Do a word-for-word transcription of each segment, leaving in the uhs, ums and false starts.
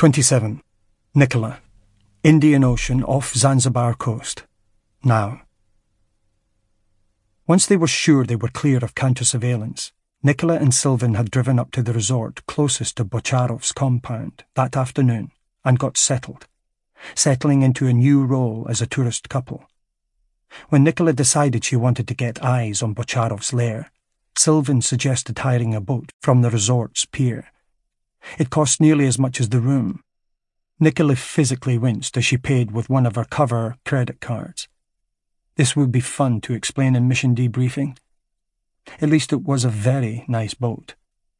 twenty-seven. Nicola. Indian Ocean off Zanzibar coast. Now. Once they were sure they were clear of counter-surveillance, Nicola and Sylvan had driven up to the resort closest to Bocharov's compound that afternoon and got settled, settling into a new role as a tourist couple. When Nicola decided she wanted to get eyes on Bocharov's lair, Sylvan suggested hiring a boat from the resort's pier. It cost nearly as much as the room. Nicola physically winced as she paid with one of her cover credit cards. This would be fun to explain in mission debriefing. At least it was a very nice boat.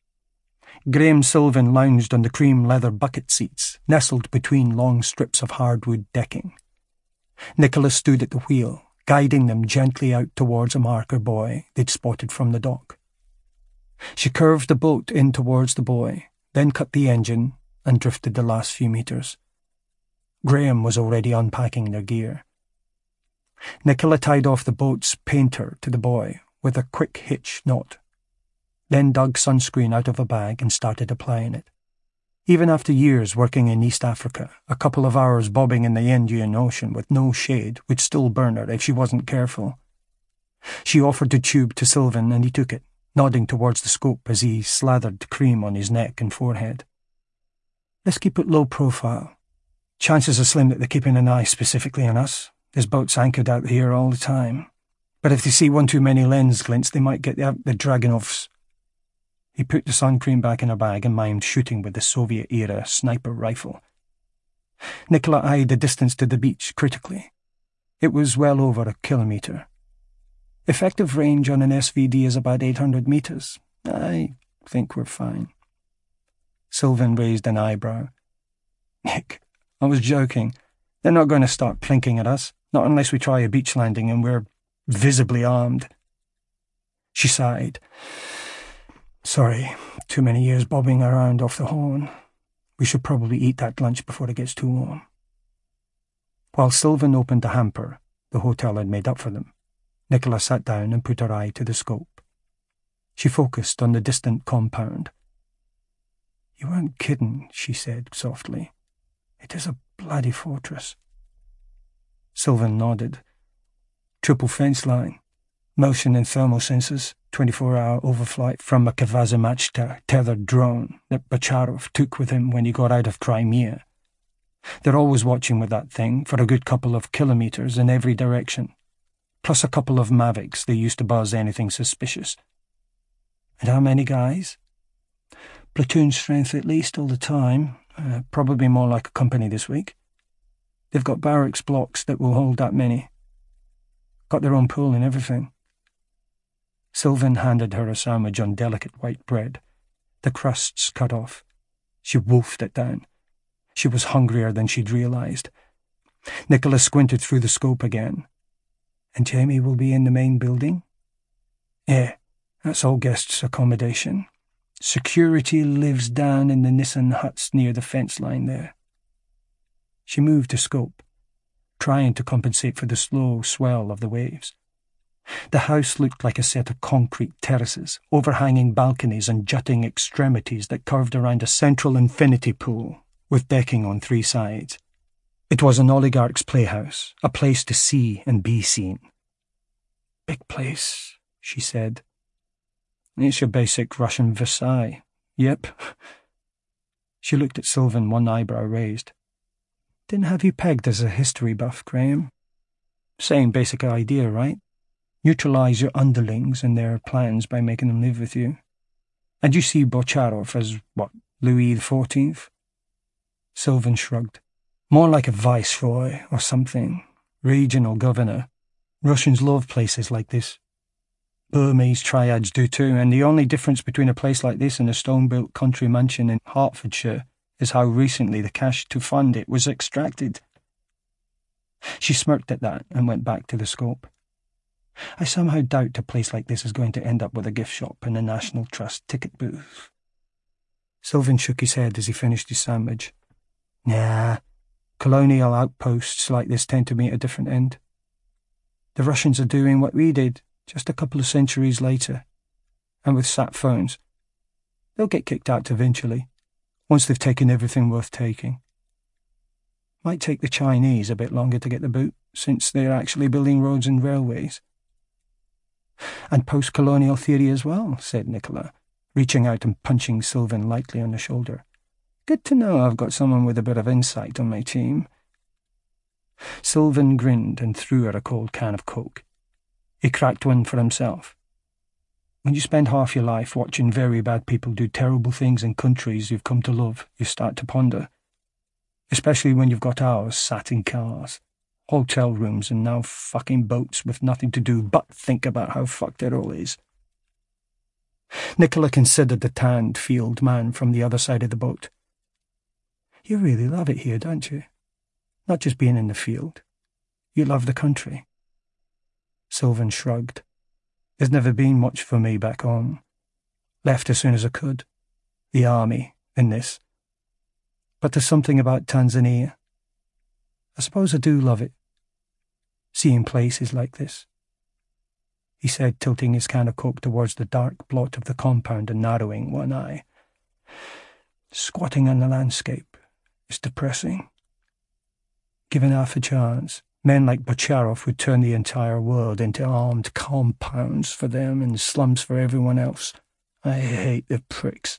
Graham Sylvan lounged on the cream leather bucket seats, nestled between long strips of hardwood decking. Nicola stood at the wheel, guiding them gently out towards a marker buoy they'd spotted from the dock. She curved the boat in towards the buoy, then cut the engine and drifted the last few metres. Graham was already unpacking their gear. Nicola tied off the boat's painter to the buoy with a quick hitch knot, then dug sunscreen out of a bag and started applying it. Even after years working in East Africa, a couple of hours bobbing in the Indian Ocean with no shade would still burn her if she wasn't careful. She offered the tube to Sylvan and he took it, nodding towards the scope as he slathered cream on his neck and forehead. Let's keep it low profile. Chances are slim that they're keeping an eye specifically on us. There's boats anchored out here all the time. But if they see one too many lens glints, they might get out the Dragunovs. He put the sun cream back in her bag and mimed shooting with the Soviet-era sniper rifle. Nicola eyed the distance to the beach critically. It was well over a kilometre. Effective range on an S V D is about eight hundred metres. I think we're fine. Sylvan raised an eyebrow. Nick, I was joking. They're not going to start plinking at us, not unless we try a beach landing and we're visibly armed. She sighed. Sorry, too many years bobbing around off the Horn. We should probably eat that lunch before it gets too warm. While Sylvan opened the hamper the hotel had made up for them, Nicola sat down and put her eye to the scope. She focused on the distant compound. You weren't kidding, she said softly. It is a bloody fortress. Sylvan nodded. Triple fence line, motion and thermal sensors, twenty-four hour overflight from a Kavazamachta tethered drone that Bocharov took with him when he got out of Crimea. They're always watching with that thing for a good couple of kilometres in every direction, plus a couple of Mavics they used to buzz anything suspicious. And how many guys? Platoon strength at least all the time, uh, probably more like a company this week. They've got barracks blocks that will hold that many. Got their own pool and everything. Sylvan handed her a sandwich on delicate white bread, the crusts cut off. She wolfed it down. She was hungrier than she'd realised. Nicola squinted through the scope again. And Jamie will be in the main building? Yeah, that's all guests' accommodation. Security lives down in the Nissan huts near the fence line there. She moved the scope, trying to compensate for the slow swell of the waves. The house looked like a set of concrete terraces, overhanging balconies and jutting extremities that curved around a central infinity pool, with decking on three sides. It was an oligarch's playhouse, a place to see and be seen. Big place, she said. It's your basic Russian Versailles. Yep. She looked at Sylvan, one eyebrow raised. Didn't have you pegged as a history buff, Graham. Same basic idea, right? Neutralise your underlings and their plans by making them live with you. And you see Bocharov as, what, Louis the Fourteenth? Sylvan shrugged. More like a viceroy or something. Regional governor. Russians love places like this. Burmese triads do too, and the only difference between a place like this and a stone-built country mansion in Hertfordshire is how recently the cash to fund it was extracted. She smirked at that and went back to the scope. I somehow doubt a place like this is going to end up with a gift shop and a National Trust ticket booth. Sylvan shook his head as he finished his sandwich. Nah, colonial outposts like this tend to meet a different end. The Russians are doing what we did, just a couple of centuries later, and with sat phones. They'll get kicked out eventually. once they've taken everything worth taking. Might take the Chinese a bit longer to get the boot, since they're actually building roads and railways. And post-colonial theory as well, said Nicola, reaching out and punching Sylvan lightly on the shoulder. Good to know I've got someone with a bit of insight on my team. Sylvan grinned and threw her a cold can of Coke. He cracked one for himself. When you spend half your life watching very bad people do terrible things in countries you've come to love, you start to ponder. Especially when you've got hours sat in cars, hotel rooms, and now fucking boats with nothing to do but think about how fucked it all is. Nicola considered the tanned field man from the other side of the boat. You really love it here, don't you? Not just being in the field. You love the country. Sylvan shrugged. There's never been much for me back home. Left as soon as I could. The army, and this. But there's something about Tanzania. I suppose I do love it. Seeing places like this. He said, tilting his can of Coke towards the dark blot of the compound and narrowing one eye. Squatting on the landscape is depressing. Given half a chance, men like Bocharov would turn the entire world into armed compounds for them and slums for everyone else. I hate the pricks.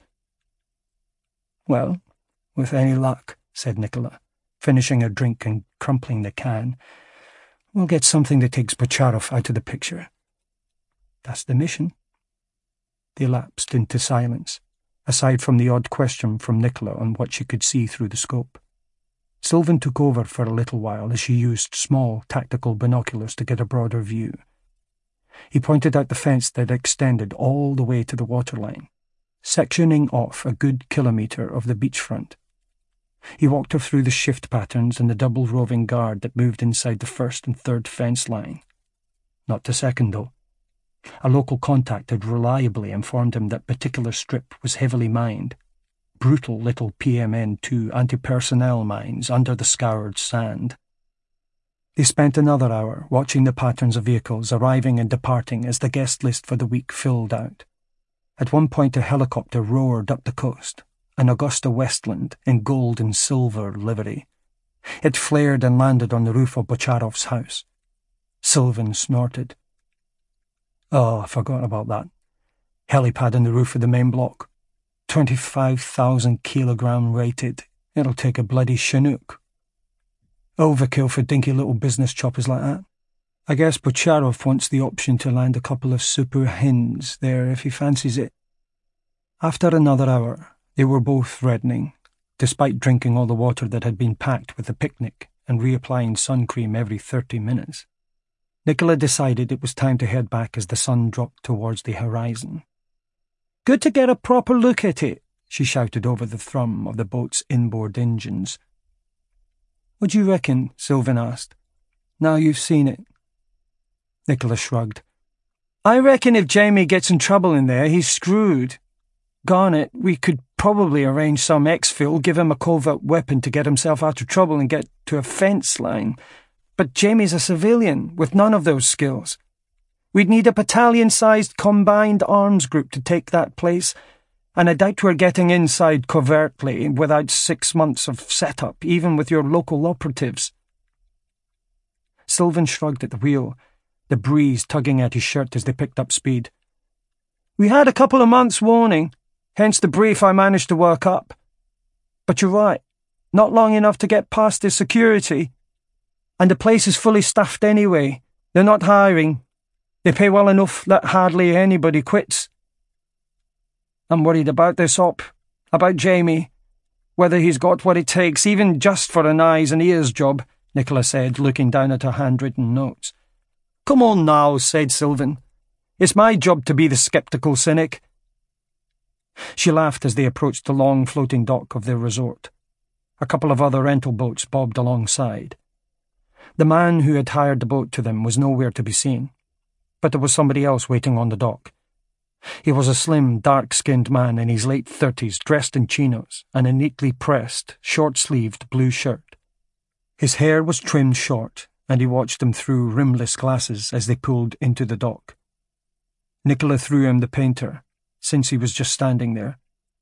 Well, with any luck, said Nicola, finishing her drink and crumpling the can, we'll get something that takes Bocharov out of the picture. That's the mission. They lapsed into silence, aside from the odd question from Nicola on what she could see through the scope. Sylvan took over for a little while as she used small tactical binoculars to get a broader view. He pointed out the fence that extended all the way to the waterline, sectioning off a good kilometre of the beachfront. He walked her through the shift patterns and the double roving guard that moved inside the first and third fence line. Not the second, though. A local contact had reliably informed him that particular strip was heavily mined. Brutal little P M N two anti-personnel mines under the scoured sand. They spent another hour watching the patterns of vehicles arriving and departing as the guest list for the week filled out. At one point a helicopter roared up the coast, an Augusta Westland in gold and silver livery. It flared and landed on the roof of Bocharov's house. Sylvan snorted. Oh, I forgot about that. Helipad on the roof of the main block. Twenty-five thousand kilogram rated. It'll take a bloody Chinook. Overkill for dinky little business choppers like that. I guess Bocharov wants the option to land a couple of super hens there if he fancies it. After another hour, they were both reddening, despite drinking all the water that had been packed with the picnic and reapplying sun cream every thirty minutes. Nicola decided it was time to head back as the sun dropped towards the horizon. Good to get a proper look at it, she shouted over the thrum of the boat's inboard engines. What do you reckon? Sylvan asked. Now you've seen it. Nicola shrugged. I reckon if Jamie gets in trouble in there, he's screwed. Garnet, we could probably arrange some exfil, give him a covert weapon to get himself out of trouble and get to a fence line. But Jamie's a civilian, with none of those skills. We'd need a battalion-sized combined arms group to take that place, and I doubt we're getting inside covertly without six months of setup, even with your local operatives. Sylvan shrugged at the wheel, the breeze tugging at his shirt as they picked up speed. We had a couple of months' warning, hence the brief I managed to work up. But you're right, not long enough to get past the security. And the place is fully staffed anyway. They're not hiring. They pay well enough that hardly anybody quits. I'm worried about this op, about Jamie. Whether he's got what it takes, even just for an eyes and ears job, Nicola said, looking down at her handwritten notes. Come on now, said Sylvan. It's my job to be the sceptical cynic. She laughed as they approached the long floating dock of their resort. A couple of other rental boats bobbed alongside. The man who had hired the boat to them was nowhere to be seen, but there was somebody else waiting on the dock. He was a slim, dark-skinned man in his late thirties, dressed in chinos and a neatly pressed, short-sleeved blue shirt. His hair was trimmed short, and he watched them through rimless glasses as they pulled into the dock. Nicola threw him the painter, since he was just standing there.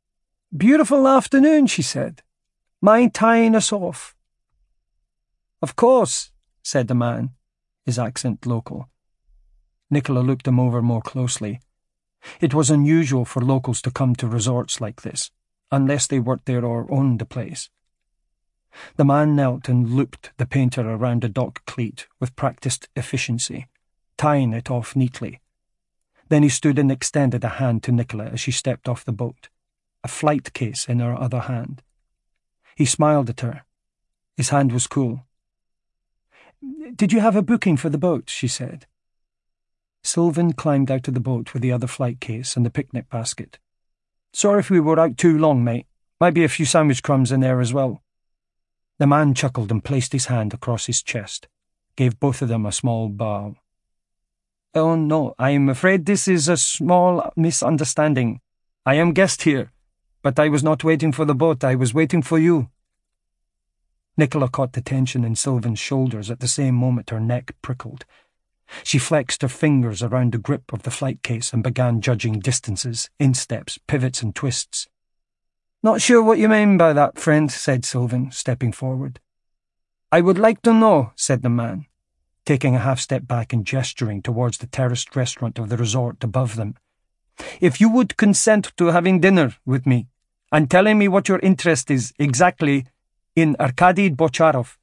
Beautiful afternoon, she said. Mind tying us off? Of course, said the man, his accent local. Nicola looked him over more closely. It was unusual for locals to come to resorts like this, unless they worked there or owned the place. The man knelt and looped the painter around a dock cleat with practised efficiency, tying it off neatly. Then he stood and extended a hand to Nicola as she stepped off the boat, a flight case in her other hand. He smiled at her. His hand was cool. "Did you have a booking for the boat?" she said. Sylvan climbed out of the boat with the other flight case and the picnic basket. "Sorry if we were out too long, mate. Might be a few sandwich crumbs in there as well." The man chuckled and placed his hand across his chest, gave both of them a small bow. "Oh, no, I'm afraid this is a small misunderstanding. I am guest here, but I was not waiting for the boat, I was waiting for you." Nicola caught the tension in Sylvan's shoulders at the same moment her neck prickled. She flexed her fingers around the grip of the flight case and began judging distances, insteps, pivots and twists. "Not sure what you mean by that, friend," said Sylvan, stepping forward. "I would like to know," said the man, taking a half step back and gesturing towards the terraced restaurant of the resort above them, "if you would consent to having dinner with me, and telling me what your interest is exactly in Arkady Bocharov."